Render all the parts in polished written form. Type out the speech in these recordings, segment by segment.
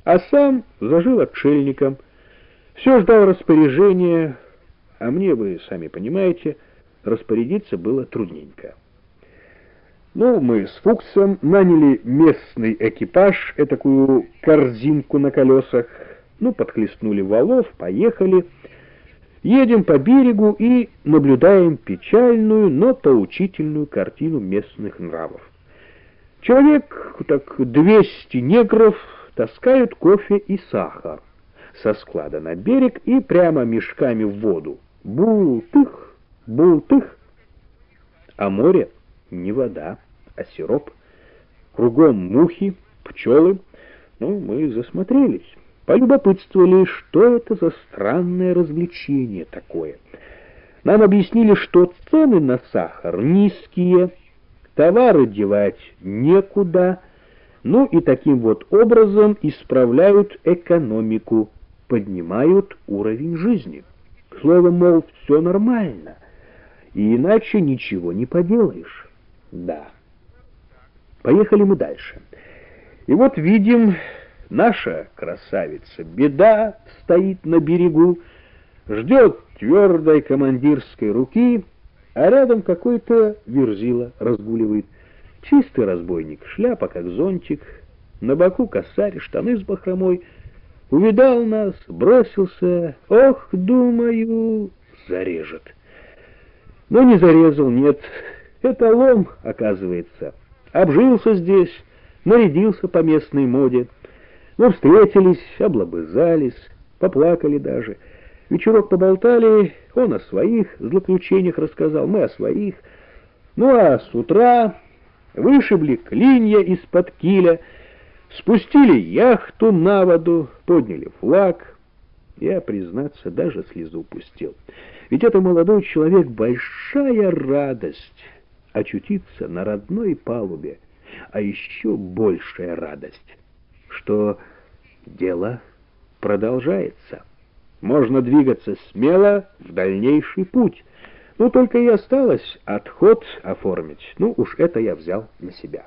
а сам зажил отшельником. Все ждал распоряжения, а мне, вы сами понимаете, распорядиться было трудненько. Ну, мы с Фуксом наняли местный экипаж, этакую корзинку на колесах, ну, подхлестнули валов, поехали. Едем по берегу и наблюдаем печальную, но поучительную картину местных нравов. Человек, так 200 негров, таскают кофе и сахар со склада на берег и прямо мешками в воду. Бултых, бултых. А море не вода, а сироп. Кругом мухи, пчелы. Ну, мы засмотрелись. Полюбопытствовали, что это за странное развлечение такое. Нам объяснили, что цены на сахар низкие, товары девать некуда, ну и таким вот образом исправляют экономику, поднимают уровень жизни. Словом, мол, все нормально, и иначе ничего не поделаешь. Да. Поехали мы дальше. И вот видим... Наша красавица Беда стоит на берегу, ждет твердой командирской руки, а рядом какой-то верзила разгуливает. Чистый разбойник, шляпа как зонтик, на боку косарь, штаны с бахромой. Увидал нас, бросился, ох, думаю, зарежет. Но не зарезал, нет, это лом, оказывается. Обжился здесь, нарядился по местной моде. Мы встретились, облобызались, поплакали даже. Вечерок поболтали, он о своих злоключениях рассказал, мы о своих. Ну а с утра вышибли клинья из-под киля, спустили яхту на воду, подняли флаг. Я, признаться, даже слезу пустил. Ведь это, молодой человек, большая радость очутиться на родной палубе, а еще большая радость, что дело продолжается. Можно двигаться смело в дальнейший путь. Ну, только и осталось отход оформить. Ну, уж это я взял на себя.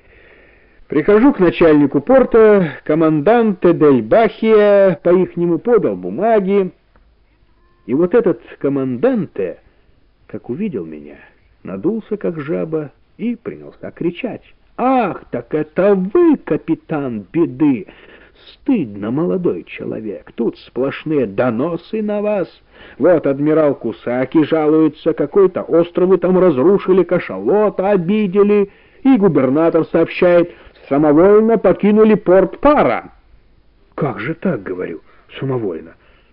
Прихожу к начальнику порта, команданте дель Бахия, по-ихнему подал бумаги. И вот этот команданте, как увидел меня, надулся, как жаба, и принялся кричать. «Ах, так это вы, капитан Беды! Стыдно, молодой человек, тут сплошные доносы на вас. Вот адмирал Кусаки жалуется, какой-то остров вы там разрушили, кашалота обидели, и губернатор сообщает, самовольно покинули порт Пара». «Как же так, — говорю, — самовольно?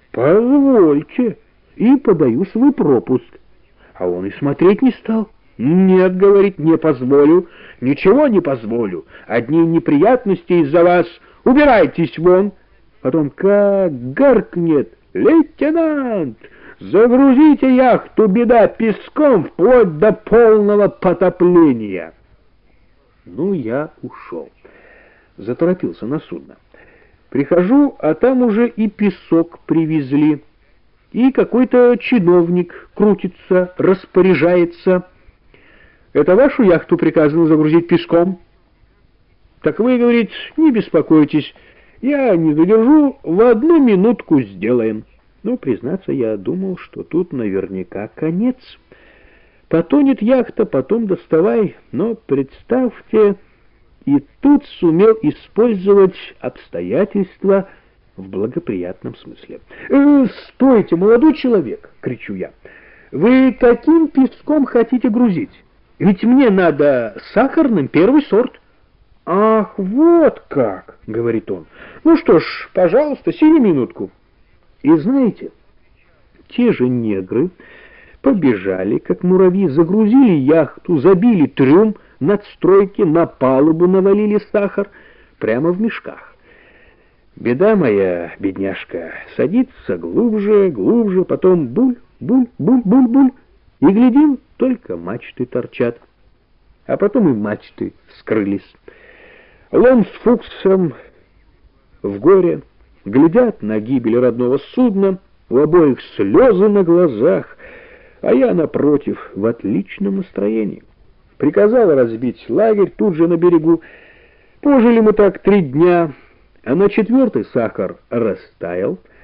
Позвольте, и подаю свой пропуск». А он и смотреть не стал. «Нет, — говорит, — не позволю, ничего не позволю, одни неприятности из-за вас, убирайтесь вон». Потом как гаркнет: «Лейтенант, загрузите яхту Беда песком вплоть до полного потопления». Ну, я ушел, заторопился на судно. Прихожу, а там уже и песок привезли, и какой-то чиновник крутится, распоряжается. «Это вашу яхту приказано загрузить песком?» «Так вы, — говорит, — не беспокойтесь, я не задержу, в 1 минутку сделаем». Ну, признаться, я думал, что тут наверняка конец. Потонет яхта, потом доставай, но представьте, и тут сумел использовать обстоятельства в благоприятном смысле. «Стойте, молодой человек! — кричу я. — Вы каким песком хотите грузить? Ведь мне надо сахарным, первый сорт». «Ах, вот как! — говорит он. — Ну что ж, пожалуйста, сию минутку». И знаете, те же негры побежали, как муравьи, загрузили яхту, забили трюм, надстройки, на палубу навалили сахар прямо в мешках. Беда моя, бедняжка, садится глубже, глубже, потом буль, буль, буль, буль, буль, и глядим, только мачты торчат. А потом и мачты скрылись. Лом с Фуксом в горе глядят на гибель родного судна, у обоих слезы на глазах, а я, напротив, в отличном настроении. Приказал разбить лагерь тут же на берегу. Пожили мы так 3 дня, А на четвертый сахар растаял,